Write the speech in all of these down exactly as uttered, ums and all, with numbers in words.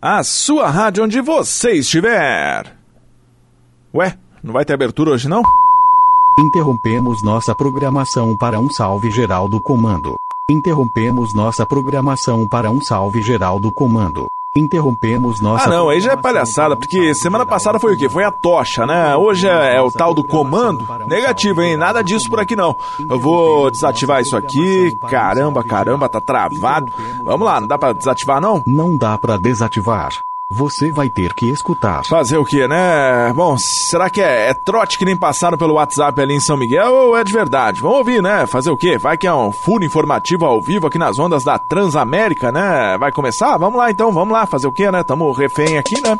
A sua rádio onde você estiver. Ué, não vai ter abertura hoje não? Interrompemos nossa programação para um salve geral do comando. Interrompemos nossa programação para um salve geral do comando. Interrompemos nossa... Ah não, aí já é palhaçada, porque semana passada foi o quê? Foi a tocha, né? Hoje é, é o tal do comando. Negativo, hein? Nada disso por aqui não. Eu vou desativar isso aqui. Caramba, caramba, tá travado. Vamos lá, não dá pra desativar não? Não dá pra desativar. Você vai ter que escutar. Fazer o quê, né? Bom, será que é, é trote que nem passaram pelo WhatsApp ali em São Miguel ou é de verdade? Vamos ouvir, né? Fazer o quê? Vai que é um furo informativo ao vivo aqui nas ondas da Transamérica, né? Vai começar? Vamos lá então, vamos lá. Fazer o quê, né? Tamo refém aqui, né?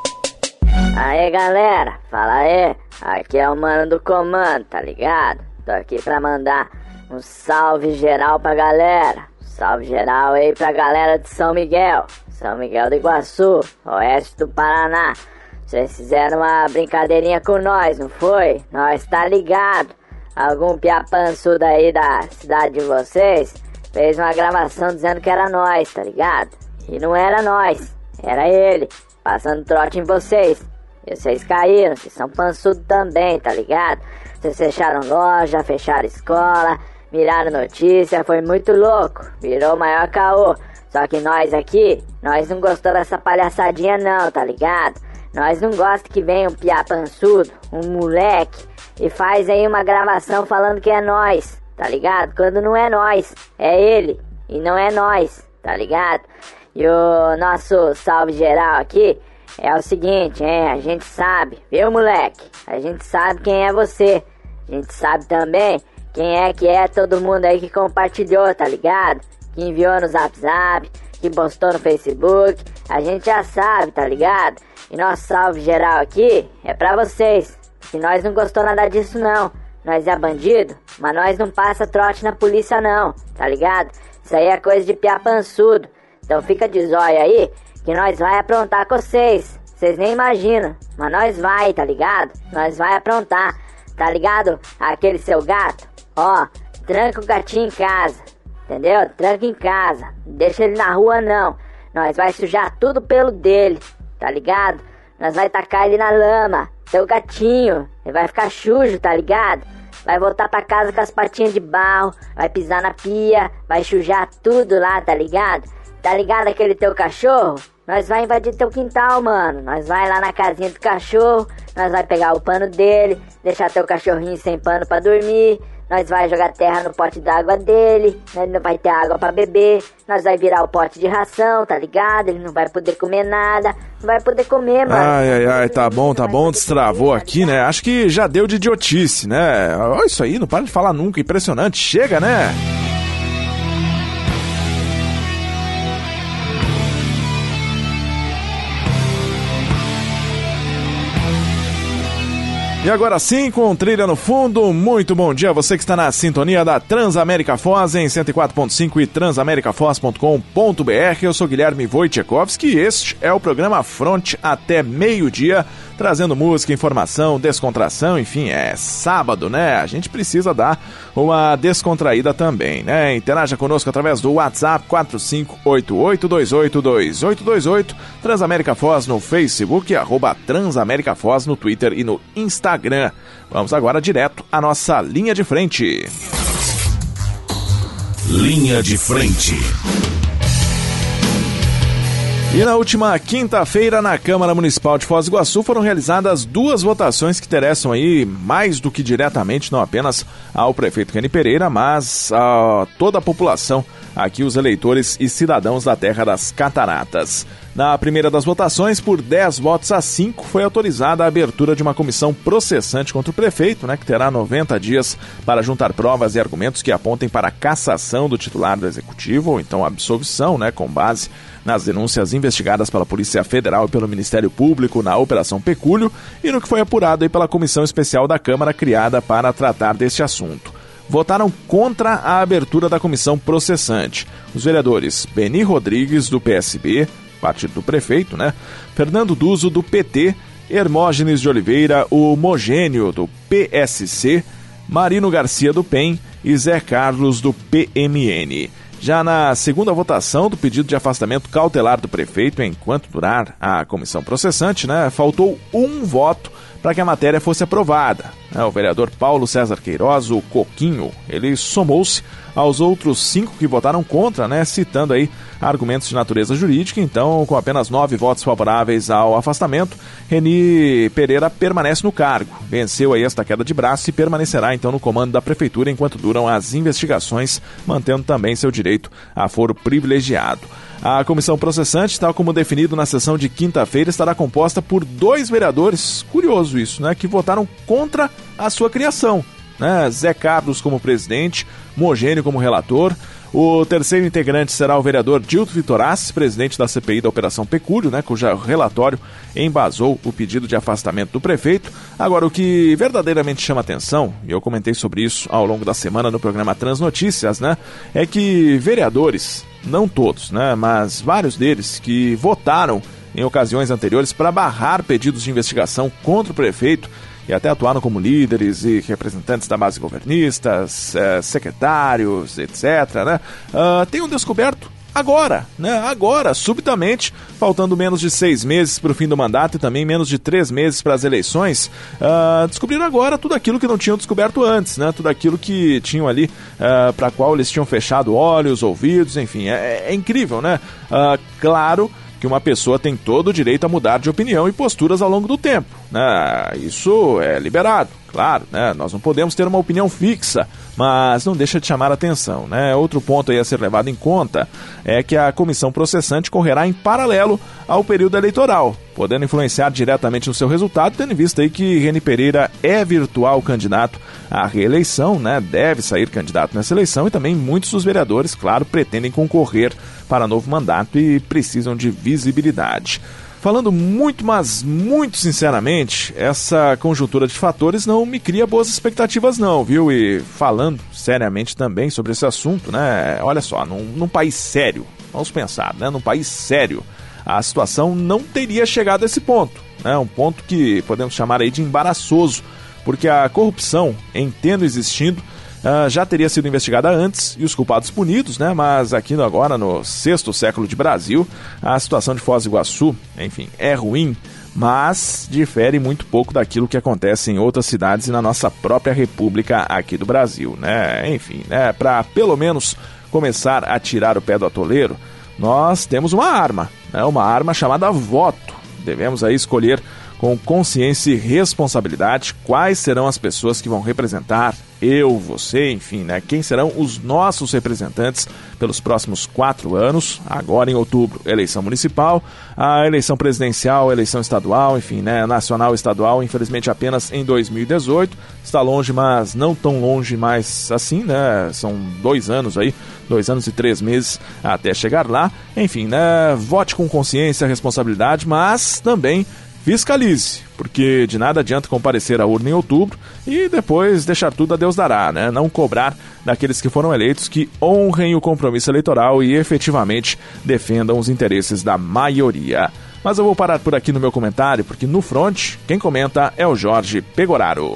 Aê, galera. Fala aí. Aqui é o mano do comando, tá ligado? Tô aqui pra mandar um salve geral pra galera. Salve geral aí pra galera de São Miguel. São Miguel do Iguaçu, oeste do Paraná. Vocês fizeram uma brincadeirinha com nós, não foi? Nós tá ligado. Algum piapançudo aí da cidade de vocês fez uma gravação dizendo que era nós, tá ligado? E não era nós, era ele, passando trote em vocês. E vocês caíram, vocês são pançudo também, tá ligado? Vocês fecharam loja, fecharam escola, miraram notícia, foi muito louco, virou o maior caô. Só que nós aqui, nós não gostamos dessa palhaçadinha não, tá ligado? Nós não gostamos que venha um piapançudo, um moleque, e faz aí uma gravação falando que é nós, tá ligado? Quando não é nós, é ele, e não é nós, tá ligado? E o nosso salve geral aqui é o seguinte, hein? A gente sabe, viu, moleque? A gente sabe quem é você. A gente sabe também quem é que é todo mundo aí que compartilhou, tá ligado? Que enviou no Zap Zap, que postou no Facebook, a gente já sabe, tá ligado? E nosso salve geral aqui é pra vocês, que nós não gostou nada disso não. Nós é bandido, mas nós não passa trote na polícia não, tá ligado? Isso aí é coisa de piapançudo. Então fica de zóio aí, que nós vai aprontar com vocês. Vocês nem imaginam, mas nós vai, tá ligado? Nós vai aprontar, tá ligado? Aquele seu gato, ó, tranca o gatinho em casa. Entendeu? Tranca em casa. Não deixa ele na rua não. Nós vai sujar tudo pelo dele. Tá ligado? Nós vai tacar ele na lama. Seu gatinho. Ele vai ficar sujo, tá ligado? Vai voltar pra casa com as patinhas de barro. Vai pisar na pia. Vai sujar tudo lá, tá ligado? Tá ligado aquele teu cachorro? Nós vai invadir teu quintal, mano. Nós vai lá na casinha do cachorro. Nós vai pegar o pano dele. Deixar teu cachorrinho sem pano pra dormir. Nós vai jogar terra no pote d'água dele, ele não vai ter água pra beber, nós vai virar o pote de ração, tá ligado? Ele não vai poder comer nada, não vai poder comer, mano. Ai, ai, ai, tá bom, tá bom, destravou aqui, né? Acho que já deu de idiotice, né? Olha isso aí, não para de falar nunca, impressionante, chega, né? E agora sim, com trilha no fundo, muito bom dia a você que está na sintonia da Transamérica Foz em cento e quatro ponto cinco e transamerica foz ponto com ponto b r. Eu sou Guilherme Wojciechowski e este é o programa Fronte até meio-dia, trazendo música, informação, descontração, enfim, é sábado, né? A gente precisa dar uma descontraída também, né? Interaja conosco através do WhatsApp quatro cinco oito oito dois oito dois oito dois oito, Transamérica Foz no Facebook, arroba Transamérica Foz no Twitter e no Instagram. Vamos agora direto à nossa linha de frente. Linha de frente. E na última quinta-feira, na Câmara Municipal de Foz do Iguaçu, foram realizadas duas votações que interessam aí mais do que diretamente, não apenas ao prefeito Kenny Pereira, mas a toda a população, aqui os eleitores e cidadãos da Terra das Cataratas. Na primeira das votações, por dez votos a cinco, foi autorizada a abertura de uma comissão processante contra o prefeito, né, que terá noventa dias para juntar provas e argumentos que apontem para a cassação do titular do Executivo, ou então absolvição, né, com base nas denúncias investigadas pela Polícia Federal e pelo Ministério Público na Operação Pecúlio e no que foi apurado aí pela Comissão Especial da Câmara criada para tratar deste assunto. Votaram contra a abertura da comissão processante os vereadores Beni Rodrigues, do P S B, partido do prefeito, né? Fernando Duso, do P T, Hermógenes de Oliveira, o Mogênio, do P S C, Marino Garcia, do P E M e Zé Carlos, do P M N. Já na segunda votação do pedido de afastamento cautelar do prefeito, enquanto durar a comissão processante, né, faltou um voto para que a matéria fosse aprovada. O vereador Paulo César Queiroz, o Coquinho, ele somou-se aos outros cinco que votaram contra, né, citando aí argumentos de natureza jurídica. Então, com apenas nove votos favoráveis ao afastamento, Reni Pereira permanece no cargo. Venceu aí esta queda de braço e permanecerá então no comando da prefeitura enquanto duram as investigações, mantendo também seu direito a foro privilegiado. A comissão processante, tal como definido na sessão de quinta-feira, estará composta por dois vereadores, curioso isso, né, que votaram contra a sua criação. Né? Zé Carlos como presidente, Mogênio como relator. O terceiro integrante será o vereador Dilto Vitorazzi, presidente da C P I da Operação Pecúlio, né, cujo relatório embasou o pedido de afastamento do prefeito. Agora, o que verdadeiramente chama atenção, e eu comentei sobre isso ao longo da semana no programa Transnotícias, né, é que vereadores, não todos, né, mas vários deles que votaram em ocasiões anteriores para barrar pedidos de investigação contra o prefeito e até atuaram como líderes e representantes da base governistas, eh, secretários, etcétera, né? Uh, tenham descoberto agora, né? Agora, subitamente, faltando menos de seis meses para o fim do mandato e também menos de três meses para as eleições, uh, descobriram agora tudo aquilo que não tinham descoberto antes, né? Tudo aquilo que tinham ali, uh, para qual eles tinham fechado olhos, ouvidos, enfim, é, é incrível, né? Uh, claro que uma pessoa tem todo o direito a mudar de opinião e posturas ao longo do tempo, né? Isso é liberado, claro, né? Nós não podemos ter uma opinião fixa, mas não deixa de chamar a atenção, né? Outro ponto aí a ser levado em conta é que a comissão processante correrá em paralelo ao período eleitoral, podendo influenciar diretamente no seu resultado, tendo em vista aí que Reni Pereira é virtual candidato à reeleição, né? Deve sair candidato nessa eleição e também muitos dos vereadores, claro, pretendem concorrer para novo mandato e precisam de visibilidade. Falando muito, mas muito sinceramente, essa conjuntura de fatores não me cria boas expectativas não, viu? E falando seriamente também sobre esse assunto, né? Olha só, num, num país sério, vamos pensar, né? Num país sério, a situação não teria chegado a esse ponto, né? Um ponto que podemos chamar aí de embaraçoso, porque a corrupção, entendo existindo, Uh, já teria sido investigada antes e os culpados punidos, né? Mas aqui agora, no sexto século de Brasil, a situação de Foz do Iguaçu, enfim, é ruim, mas difere muito pouco daquilo que acontece em outras cidades e na nossa própria república aqui do Brasil, né? Enfim, né? Para pelo menos começar a tirar o pé do atoleiro, nós temos uma arma, né? Uma arma chamada voto. Devemos aí escolher com consciência e responsabilidade quais serão as pessoas que vão representar eu, você, enfim, né? Quem serão os nossos representantes pelos próximos quatro anos, agora em outubro, eleição municipal, a eleição presidencial, eleição estadual, enfim, né? Nacional e estadual, infelizmente apenas em dois mil e dezoito, está longe, mas não tão longe mais assim, né? São dois anos aí, dois anos e três meses até chegar lá, enfim, né? Vote com consciência, responsabilidade, mas também fiscalize, porque de nada adianta comparecer à urna em outubro e depois deixar tudo a Deus dará, né? Não cobrar daqueles que foram eleitos que honrem o compromisso eleitoral e efetivamente defendam os interesses da maioria. Mas eu vou parar por aqui no meu comentário, porque no front, quem comenta é o Jorge Pegoraro.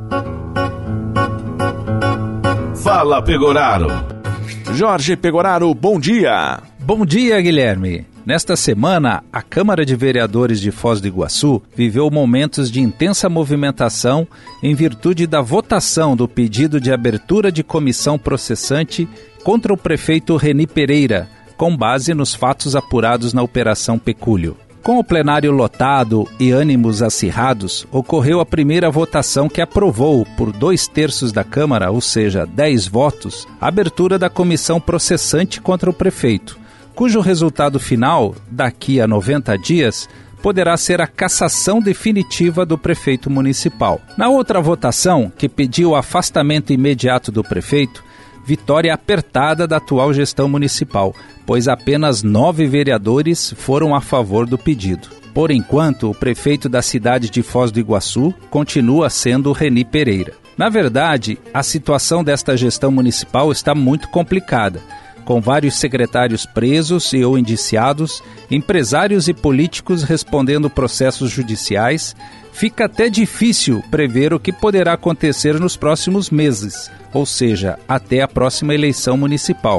Fala, Pegoraro. Jorge Pegoraro, bom dia. Bom dia, Guilherme. Nesta semana, a Câmara de Vereadores de Foz do Iguaçu viveu momentos de intensa movimentação em virtude da votação do pedido de abertura de comissão processante contra o prefeito Reni Pereira, com base nos fatos apurados na Operação Pecúlio. Com o plenário lotado e ânimos acirrados, ocorreu a primeira votação que aprovou, por dois terços da Câmara, ou seja, dez votos, a abertura da comissão processante contra o prefeito, cujo resultado final, daqui a noventa dias, poderá ser a cassação definitiva do prefeito municipal. Na outra votação, que pediu o afastamento imediato do prefeito, vitória apertada da atual gestão municipal, pois apenas nove vereadores foram a favor do pedido. Por enquanto, o prefeito da cidade de Foz do Iguaçu continua sendo Reni Pereira. Na verdade, a situação desta gestão municipal está muito complicada, com vários secretários presos e ou indiciados, empresários e políticos respondendo processos judiciais. Fica até difícil prever o que poderá acontecer nos próximos meses, ou seja, até a próxima eleição municipal.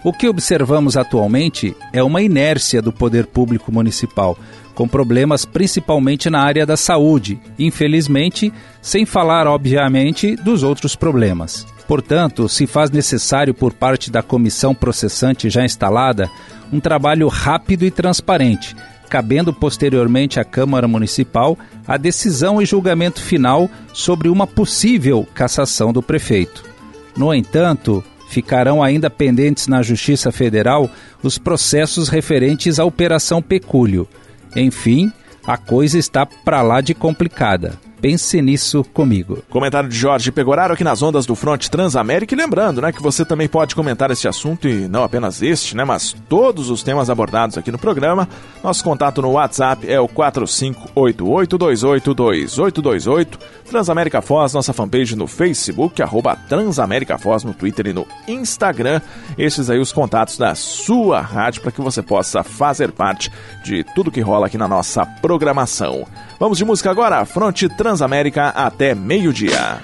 O que observamos atualmente é uma inércia do poder público municipal, com problemas principalmente na área da saúde, infelizmente, sem falar, obviamente, dos outros problemas. Portanto, se faz necessário por parte da comissão processante já instalada um trabalho rápido e transparente, cabendo posteriormente à Câmara Municipal a decisão e julgamento final sobre uma possível cassação do prefeito. No entanto, ficarão ainda pendentes na Justiça Federal os processos referentes à Operação Pecúlio. Enfim, a coisa está pra lá de complicada. Pense nisso comigo. Comentário de Jorge Pegoraro aqui nas ondas do Fronte Transamérica. E lembrando, né, que você também pode comentar esse assunto, e não apenas este, né, mas todos os temas abordados aqui no programa. Nosso contato no WhatsApp é o quatro cinco oito oito dois oito dois oito dois oito. Transamérica Foz, nossa fanpage no Facebook, arroba Transamérica Foz no Twitter e no Instagram. Esses aí os contatos da sua rádio para que você possa fazer parte de tudo que rola aqui na nossa programação. Vamos de música agora, Fronte Transamérica até meio-dia.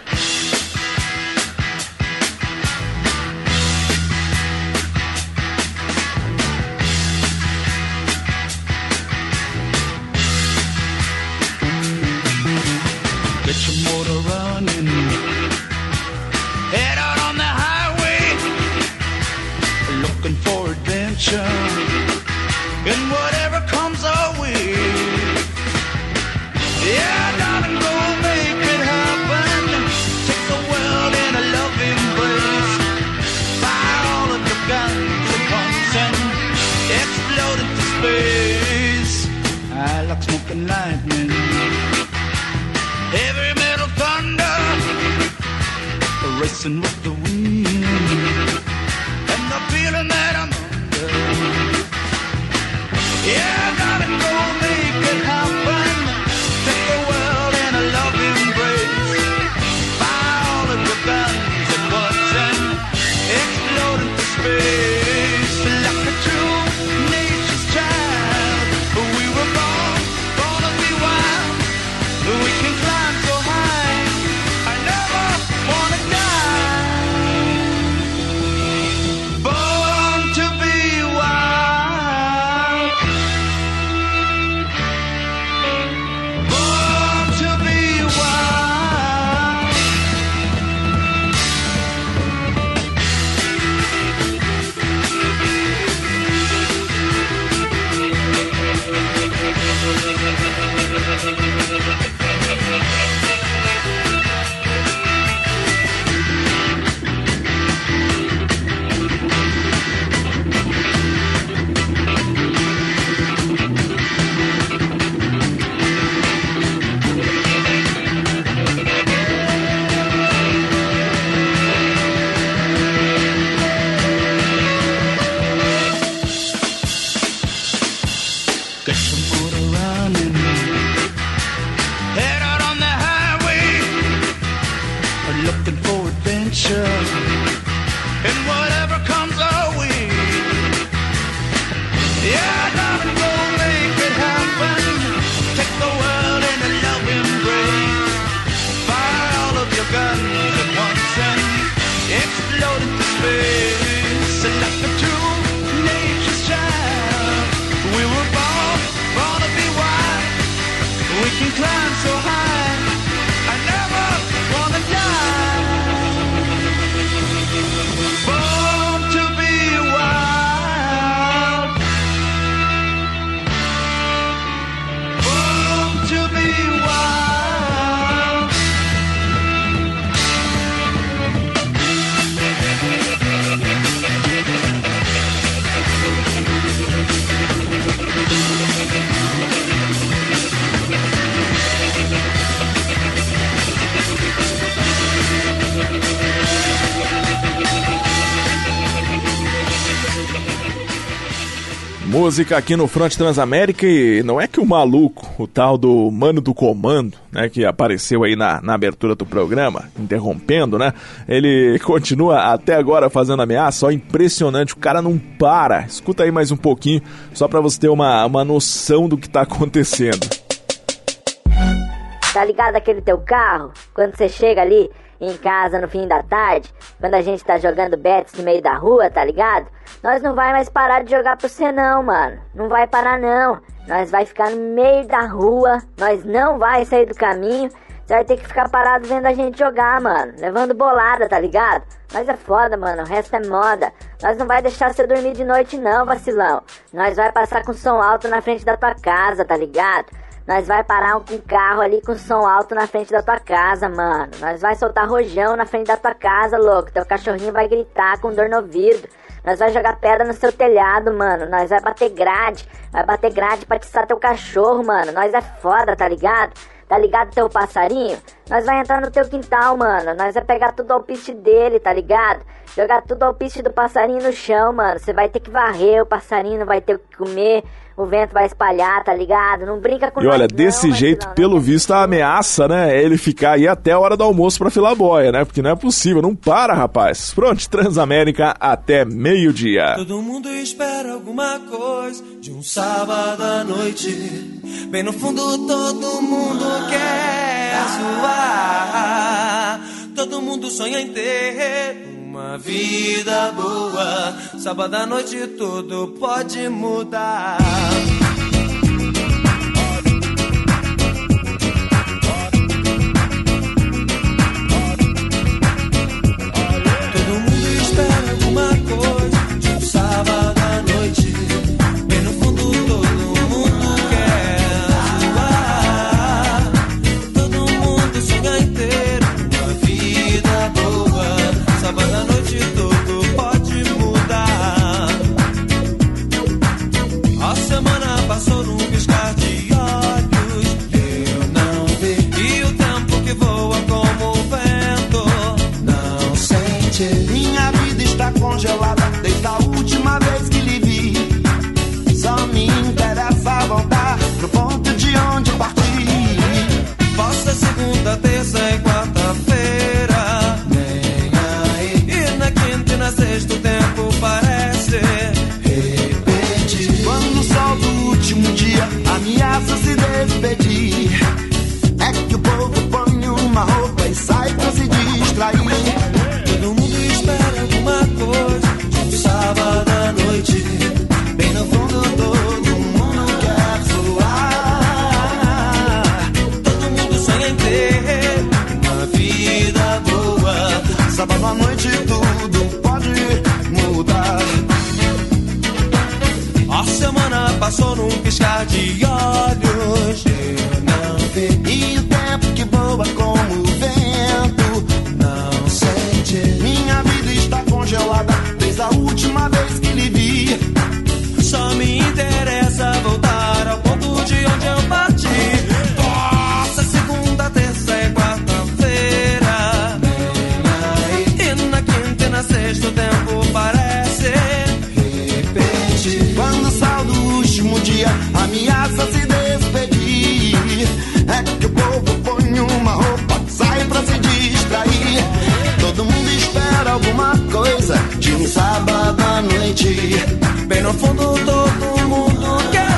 Get your motor running, head out on the highway, looking for adventure, and whatever comes our way. Yeah, darling, go make it happen. Take the world in a loving embrace. Fire all of your guns at once and explode into space. I like smoking lightning, heavy metal thunder, racing with the wind, and the feeling that I'm under. Yeah, darling, go make it happen. Take the world in a loving embrace. Fire all of your guns at once and explode into space. Like a true nature's child, we were born, born to be wild. We can climb so high, I never wanna die. Born to be wild. Born to be wild. Get your motor running, head out on the highway, looking for adventure, and whatever comes our way. Yeah, darling, go make it happen. Take the world in a loving embrace. Fire all of your guns at once and explode into space. Like a true nature's child, we were born, born to be wild. We can climb so high, I never wanna die. Born to be wild. Born to be wild. Música aqui no Fronte Transamérica, e não é que o maluco, o tal do Mano do Comando, né, que apareceu aí na, na abertura do programa, interrompendo, né, ele continua até agora fazendo ameaça, ó, impressionante, o cara não para. Escuta aí mais um pouquinho, só pra você ter uma, uma noção do que tá acontecendo. Tá ligado aquele teu carro? Quando você chega ali em casa no fim da tarde, quando a gente tá jogando bets no meio da rua, tá ligado? Nós não vai mais parar de jogar por você não, mano. Não vai parar não. Nós vai ficar no meio da rua, nós não vai sair do caminho. Você vai ter que ficar parado vendo a gente jogar, mano. Levando bolada, tá ligado? Nós é foda, mano. O resto é moda. Nós não vai deixar você dormir de noite não, vacilão. Nós vai passar com som alto na frente da tua casa, tá ligado? Nós vai parar um carro ali com som alto na frente da tua casa, mano. Nós vai soltar rojão na frente da tua casa, louco. Teu cachorrinho vai gritar com dor no ouvido. Nós vai jogar pedra no seu telhado, mano. Nós vai bater grade. Vai bater grade pra atiçar teu cachorro, mano. Nós é foda, tá ligado? Tá ligado teu passarinho? Nós vai entrar no teu quintal, mano. Nós vai pegar tudo ao piste dele, tá ligado? Jogar tudo ao piste do passarinho no chão, mano. Você vai ter que varrer, o passarinho não vai ter o que comer. O vento vai espalhar, tá ligado? Não brinca com E nós, olha, não, desse mas jeito, não, pelo não. visto, a ameaça, né, é ele ficar aí até a hora do almoço pra filar boia, né? Porque não é possível, não para, rapaz. Pronto, Transamérica até meio-dia. Todo mundo espera alguma coisa de um sábado à noite. Bem no fundo todo mundo quer zoar. Todo mundo sonha em ter uma vida boa. Sábado à noite tudo pode mudar. Todo mundo espera alguma coisa de um sábado à noite. Bem no fundo todo mundo quer zoar. Todo mundo sonha em ter uma vida boa. Sábado à noite tudo pode mudar. A semana passou num piscar de olhos. Eu não vi. E o tempo que voa como o vento não sente. Minha vida está congelada desde a última vez que lhe vi. Só me interessa voltar pro ponto de onde eu parti. Posta segunda, terça e quarta-feira. Nem aí. E na quinta e na sexta o tempo parece repetir. Quando o sol do último dia ameaça se despedir, é que o povo põe uma roupa e sai pra se distrair. Todo mundo espera alguma coisa de um sábado à noite. Bem no fundo todo mundo quer zoar. Todo mundo sonha em ter uma vida boa. Sábado à noite tudo pode mudar. A semana passou num piscar de olhos. Eu não vi. E o tempo que voa como o vento Não sente. minha vida está congelada desde a última vez que lhe vi. Só me interessa voltar ao ponto de onde eu parti. Nossa, segunda, terça e quarta-feira. E na quinta e na sexta o tempo parece repetir. Quando o sol do último dia ameaça se despedir, é que o povo põe uma roupa, sai pra se distrair. Todo mundo espera alguma coisa de um sábado à noite. Bem no fundo todo mundo quer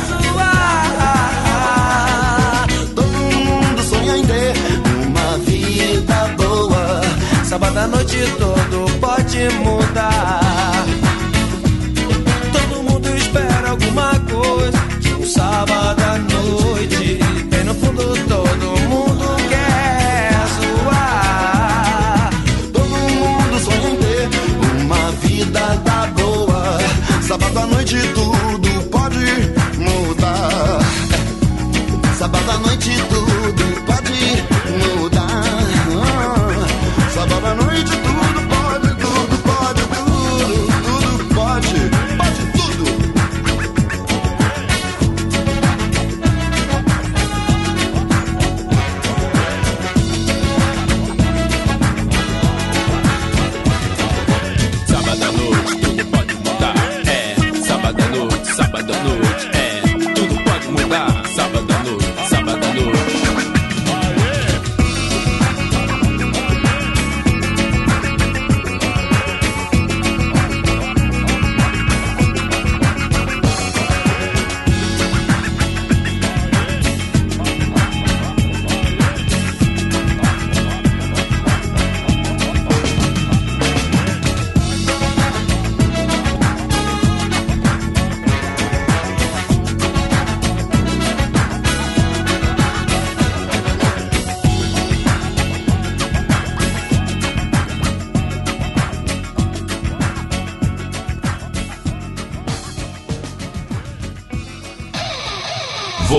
zoar. Todo mundo sonha em ter uma vida boa. Sábado à noite tudo pode mudar. Todo mundo espera alguma coisa de um sábado à noite. Bem no fundo todo mundo quer zoar. Todo mundo sonha em ter uma vida da boa. Sábado à noite tudo pode mudar. Sábado à noite tudo pode mudar. Sábado à noite tudo pode, tudo pode, tudo, tudo pode, pode tudo. Sábado à noite, tudo pode mudar. É, sábado à noite, sábado à noite, é, tudo pode mudar. Sábado à noite, sábado à noite.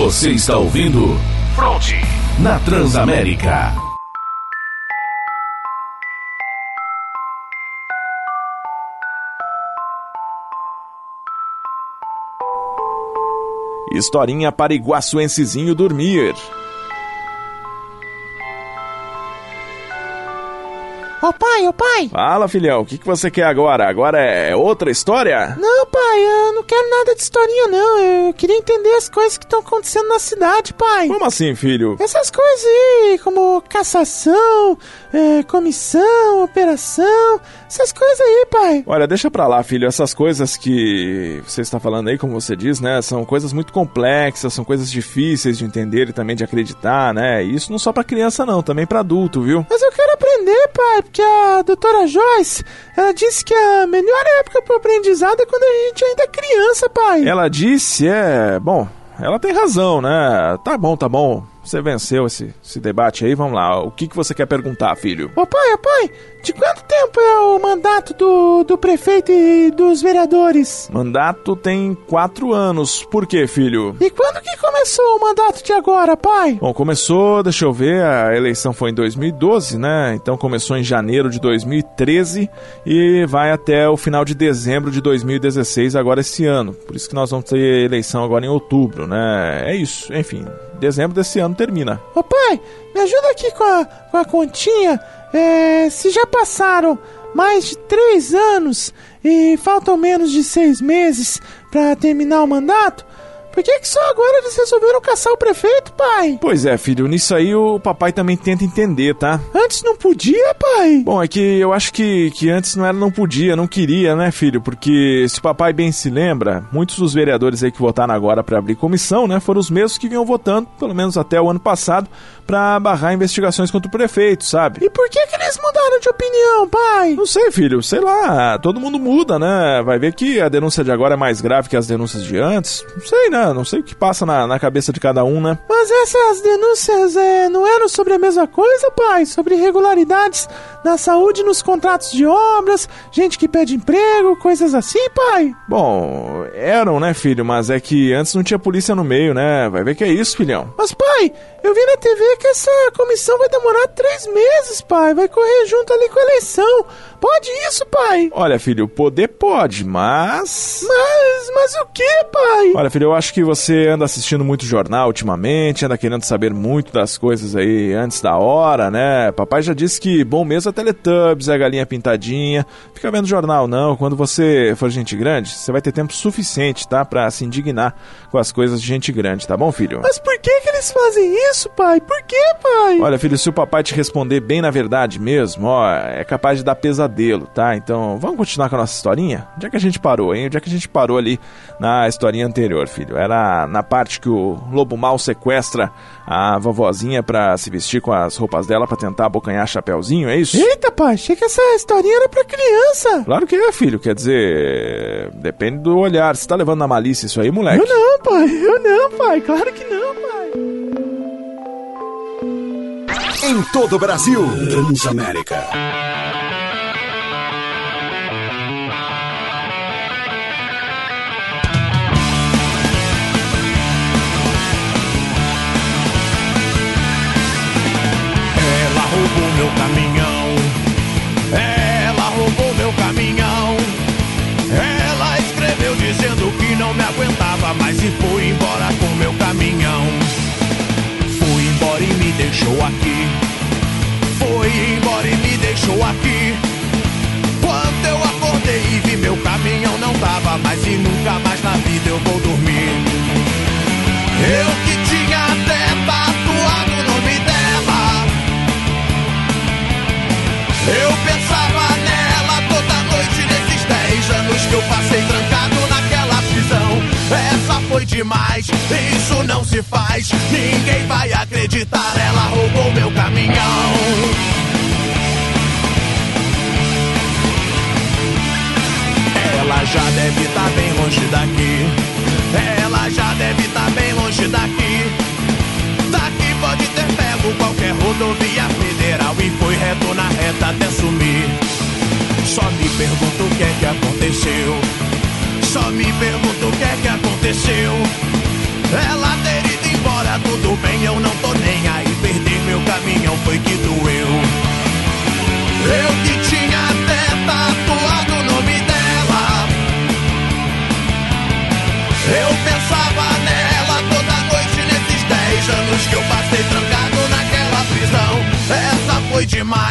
Você está ouvindo Fronte na Transamérica. Historinha para iguaçuensezinho dormir. Ô pai, ô pai! Fala, filhão, o que, que você quer agora? Agora é outra história? Não, pai, eu não quero nada de historinha, não. Eu queria entender as coisas que estão acontecendo na cidade, pai. Como assim, filho? Essas coisas aí, como cassação, é, comissão, operação, essas coisas aí, pai. Olha, deixa pra lá, filho. Essas coisas que você está falando aí, como você diz, né? São coisas muito complexas, são coisas difíceis de entender e também de acreditar, né? E isso não só pra criança, não, também pra adulto, viu? Mas eu quero aprender, pai, porque a doutora Joyce, ela disse que a melhor época pro aprendizado é quando a gente ainda é criança, pai. Ela disse, é... Bom, ela tem razão, né? Tá bom, tá bom. Você venceu esse, esse debate aí, vamos lá. O que, que você quer perguntar, filho? Ô pai, ô pai, de quanto tempo é o mandato do, do prefeito e dos vereadores? Mandato tem quatro anos. Por quê, filho? E quando que começou o mandato de agora, pai? Bom, começou, deixa eu ver, a eleição foi em dois mil e doze, né? Então começou em janeiro de dois mil e treze e vai até o final de dezembro de dois mil e dezesseis, agora esse ano. Por isso que nós vamos ter eleição agora em outubro, né? É isso, enfim, dezembro desse ano termina. Ô pai, me ajuda aqui com a, com a continha. É, se já passaram mais de três anos e faltam menos de seis meses pra terminar o mandato, por que que só agora eles resolveram caçar o prefeito, pai? Pois é, filho, nisso aí o papai também tenta entender, tá? Antes não podia, pai? Bom, é que eu acho que, que antes não era não podia, não queria, né, filho? Porque se o papai bem se lembra, muitos dos vereadores aí que votaram agora pra abrir comissão, né, foram os mesmos que vinham votando, pelo menos até o ano passado, pra barrar investigações contra o prefeito, sabe? E por que que eles mudaram de opinião, pai? Não sei, filho, sei lá, todo mundo muda, né? Vai ver que a denúncia de agora é mais grave que as denúncias de antes. Não sei, né? Não sei o que passa na, na cabeça de cada um, né? Mas essas denúncias é, não eram sobre a mesma coisa, pai? Sobre irregularidades na saúde, nos contratos de obras, gente que pede emprego, coisas assim, pai? Bom, eram, né, filho? Mas é que antes não tinha polícia no meio, né? Vai ver que é isso, filhão. Mas, pai, eu vi na T V que essa comissão vai demorar três meses, pai. Vai correr junto ali com a eleição. Pode isso, pai? Olha, filho, poder pode, mas... Mas, mas o que, pai? Olha, filho, eu acho que você anda assistindo muito jornal ultimamente, anda querendo saber muito das coisas aí antes da hora, né? Papai já disse que bom mesmo é Teletubbies, é a galinha pintadinha. Fica vendo jornal, não. Quando você for gente grande, você vai ter tempo suficiente, tá? Pra se indignar com as coisas de gente grande, tá bom, filho? Mas por que que eles fazem isso, pai? Por que, pai? Olha, filho, se o papai te responder bem na verdade mesmo, ó, é capaz de dar pesadelo, tá? Então, vamos continuar com a nossa historinha? Onde é que a gente parou, hein? Onde é que a gente parou ali na historinha anterior, filho? Era na parte que o lobo mau sequestra a vovozinha pra se vestir com as roupas dela pra tentar abocanhar Chapeuzinho, é isso? Eita, pai, achei que essa historinha era pra criança. Claro que é, filho, quer dizer, depende do olhar. Você tá levando na malícia isso aí, moleque? Eu não, pai, eu não, pai, claro que não, pai. Em todo o Brasil, Transamérica. Ela roubou meu caminhão. Ela roubou meu caminhão. Ela escreveu dizendo que não me aguentava mais e foi embora com meu caminhão. Foi embora e me deixou aqui. Foi embora e me deixou aqui. Quando eu acordei e vi meu caminhão não tava mais e nunca mais na vida eu vou dormir. Eu que tinha até tatuado o nome dela. Eu pensava nela toda noite nesses dez anos que eu passei trancado naquela prisão. Essa foi demais, isso não se faz. Ninguém vai acreditar, ela roubou meu caminhão. Ela já deve estar bem longe daqui. Ela já deve estar bem longe daqui. Daqui pode ter pego qualquer rodovia federal e foi reto na reta até sumir. Só me pergunto o que é que aconteceu. Só me pergunto o que é que aconteceu. Ela ter ido embora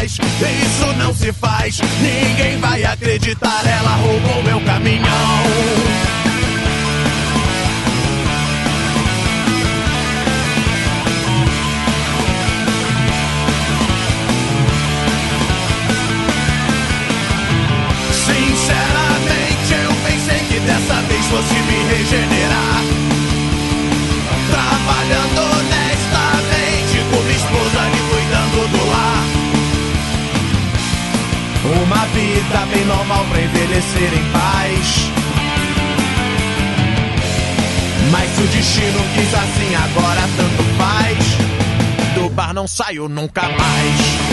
faz, isso não se faz. Ninguém vai acreditar, ela roubou meu caminhão. Sinceramente, eu pensei que dessa vez fosse me regenerar, trabalhando honestamente com minha esposa e cuidando do lar. Uma vida bem normal pra envelhecer em paz. Mas se o destino quis assim, agora tanto faz. Do bar não saio nunca mais.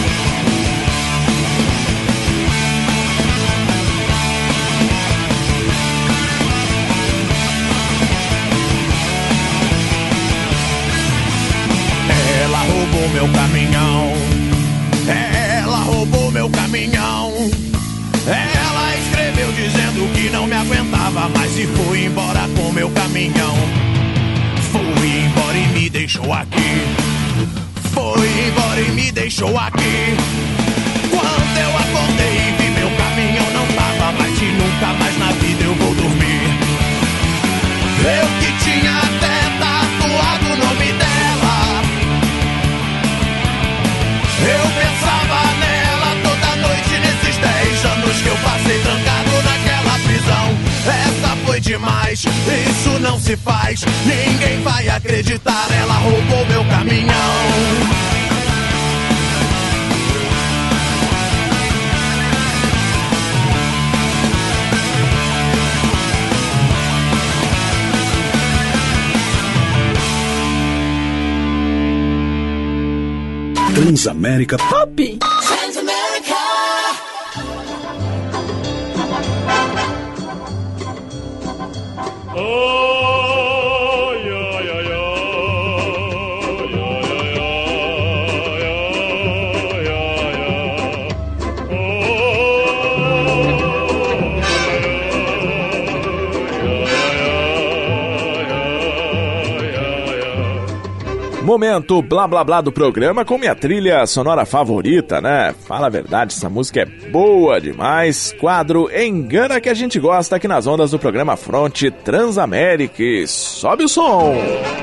Ela roubou meu caminhão. Ela roubou meu caminhão. Ela escreveu dizendo que não me aguentava mais e foi embora com meu caminhão. Foi embora e me deixou aqui. Foi embora e me deixou aqui. Quando eu acordei e vi meu caminhão não tava mais e nunca mais na vida eu vou dormir. Eu que tinha até tatuado o nome dela. Eu pensava nela toda noite nesses dez anos que eu passei trancado naquela prisão. Essa foi demais, isso não se faz. Ninguém vai acreditar, ela roubou meu caminhão. Transamérica Pop. Transamérica. Oh, yeah, yeah, yeah. Momento blá blá blá do programa com minha trilha sonora favorita, né? Fala a verdade, essa música é boa demais. Quadro Engana que a gente gosta aqui nas ondas do programa Fronte Transamérica. Sobe o som!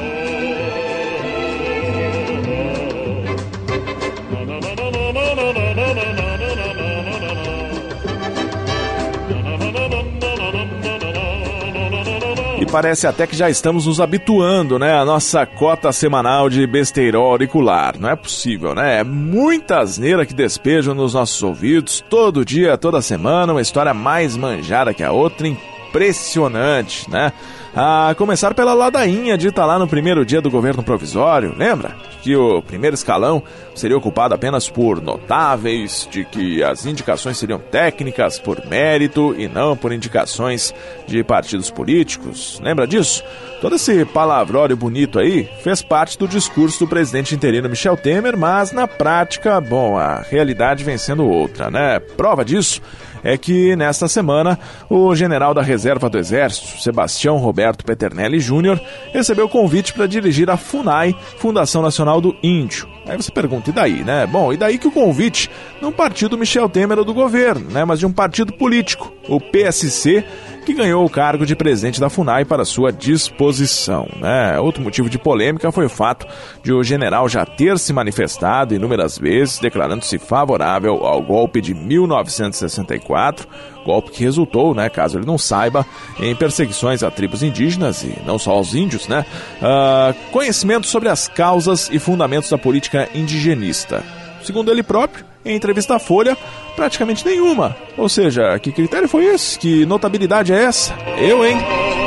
E parece até que já estamos nos habituando, né? A nossa cota semanal de besteirol auricular. Não é possível, né? É muita asneira que despejam nos nossos ouvidos, todo dia, toda semana, uma história mais manjada que a outra, impressionante, né? A começar pela ladainha dita lá no primeiro dia do governo provisório, lembra? Que o primeiro escalão seria ocupado apenas por notáveis, de que as indicações seriam técnicas por mérito e não por indicações de partidos políticos. Lembra disso? Todo esse palavrório bonito aí fez parte do discurso do presidente interino Michel Temer, mas na prática, bom, a realidade vem sendo outra, né? Prova disso é que, nesta semana, o general da Reserva do Exército, Sebastião Roberto Peternelli Júnior, recebeu o convite para dirigir a FUNAI, Fundação Nacional do Índio. Aí você pergunta, e daí, né? Bom, e daí que o convite não partiu do Michel Temer ou do governo, né? Mas de um partido político, o P S C, que ganhou o cargo de presidente da FUNAI para sua disposição, né? Outro motivo de polêmica foi o fato de o general já ter se manifestado inúmeras vezes, declarando-se favorável ao golpe de mil novecentos e sessenta e quatro, golpe que resultou, né, caso ele não saiba, em perseguições a tribos indígenas e não só aos índios, né? Uh, conhecimento sobre as causas e fundamentos da política indigenista. Segundo ele próprio, em entrevista à Folha, praticamente nenhuma. Ou seja, que critério foi esse? Que notabilidade é essa? Eu, hein?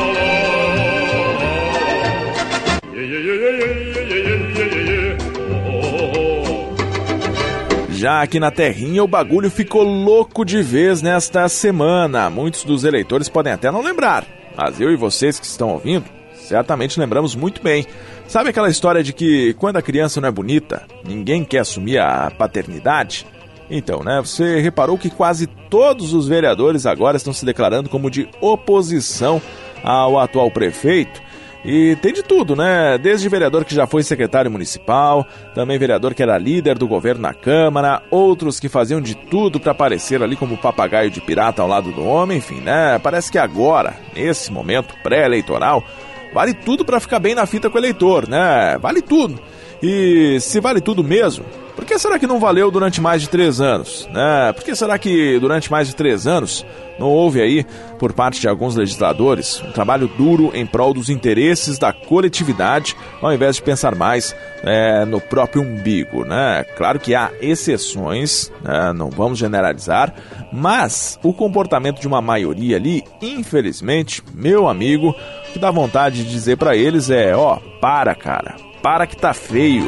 Já aqui na terrinha o bagulho ficou louco de vez nesta semana. Muitos dos eleitores podem até não lembrar, mas eu e vocês que estão ouvindo, certamente lembramos muito bem. Sabe aquela história de que quando a criança não é bonita, ninguém quer assumir a paternidade? Então, né, você reparou que quase todos os vereadores agora estão se declarando como de oposição ao atual prefeito. E tem de tudo, né? Desde vereador que já foi secretário municipal, também vereador que era líder do governo na Câmara, outros que faziam de tudo para aparecer ali como papagaio de pirata ao lado do homem, enfim, né? Parece que agora, nesse momento pré-eleitoral, vale tudo para ficar bem na fita com o eleitor, né? Vale tudo. E se vale tudo mesmo, por que será que não valeu durante mais de três anos? Né? Por que será que durante mais de três anos não houve aí, por parte de alguns legisladores, um trabalho duro em prol dos interesses da coletividade, ao invés de pensar mais é, no próprio umbigo, né? Claro que há exceções, né? Não vamos generalizar, mas o comportamento de uma maioria ali, infelizmente, meu amigo, o que dá vontade de dizer pra eles é, ó, para, cara, para que tá feio.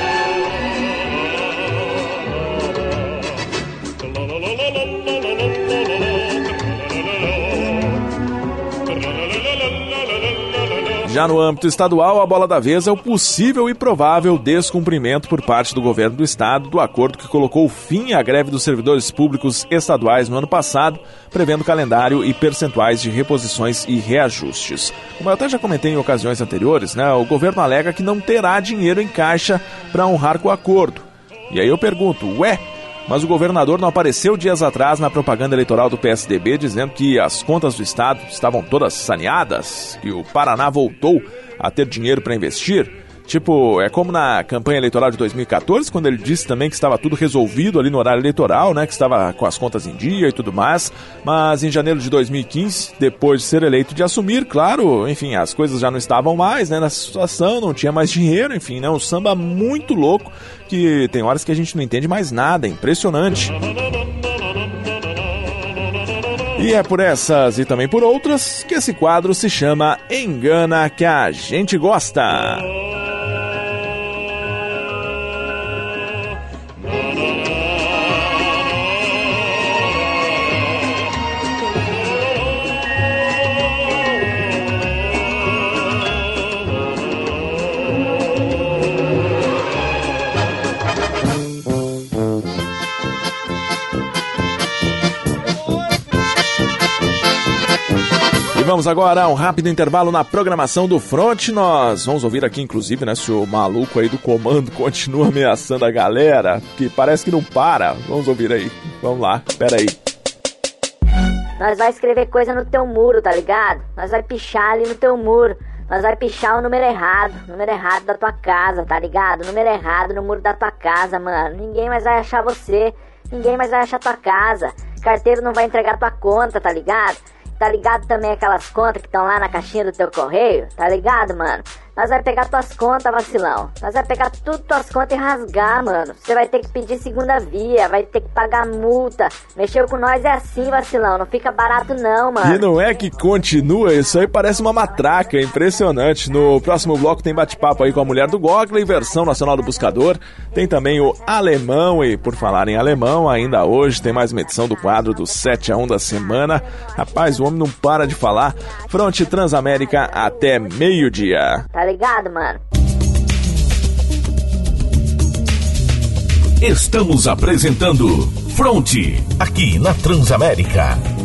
Já no âmbito estadual, a bola da vez é o possível e provável descumprimento por parte do governo do estado do acordo que colocou fim à greve dos servidores públicos estaduais no ano passado, prevendo calendário e percentuais de reposições e reajustes. Como eu até já comentei em ocasiões anteriores, né, o governo alega que não terá dinheiro em caixa para honrar com o acordo. E aí eu pergunto, ué, mas o governador não apareceu dias atrás na propaganda eleitoral do P S D B dizendo que as contas do estado estavam todas saneadas, que o Paraná voltou a ter dinheiro para investir? Tipo, é como na campanha eleitoral de dois mil e catorze, quando ele disse também que estava tudo resolvido ali no horário eleitoral, né, que estava com as contas em dia e tudo mais, mas em janeiro de dois mil e quinze, depois de ser eleito de assumir, claro, enfim, as coisas já não estavam mais, né, nessa situação, não tinha mais dinheiro, enfim, né, um samba muito louco, que tem horas que a gente não entende mais nada, é impressionante. E é por essas e também por outras que esse quadro se chama Engana que a gente gosta. E vamos agora a um rápido intervalo na programação do Front. Nós vamos ouvir aqui, inclusive, né, se o maluco aí do comando continua ameaçando a galera, que parece que não para. Vamos ouvir aí. Vamos lá, pera aí. Nós vai escrever coisa no teu muro, tá ligado? Nós vai pichar ali no teu muro. Nós vai pichar o número errado, número errado da tua casa, tá ligado? Número errado no muro da tua casa, mano. Ninguém mais vai achar você, ninguém mais vai achar tua casa. Carteiro não vai entregar tua conta, tá ligado? Tá ligado também aquelas contas que estão lá na caixinha do teu correio? Tá ligado, mano? Nós vai pegar tuas contas, vacilão. Nós vai pegar tudo tuas contas e rasgar, mano. Você vai ter que pedir segunda via, vai ter que pagar multa. Mexeu com nós é assim, vacilão. Não fica barato não, mano. E não é que continua, isso aí parece uma matraca, impressionante. No próximo bloco tem bate-papo aí com a mulher do Google e versão nacional do Buscador. Tem também o alemão e, por falar em alemão, ainda hoje tem mais uma edição do quadro do sete a um da semana. Rapaz, o homem não para de falar. Fronte Transamérica até meio-dia. Tá ligado, mano? Estamos apresentando Fronte, aqui na Transamérica.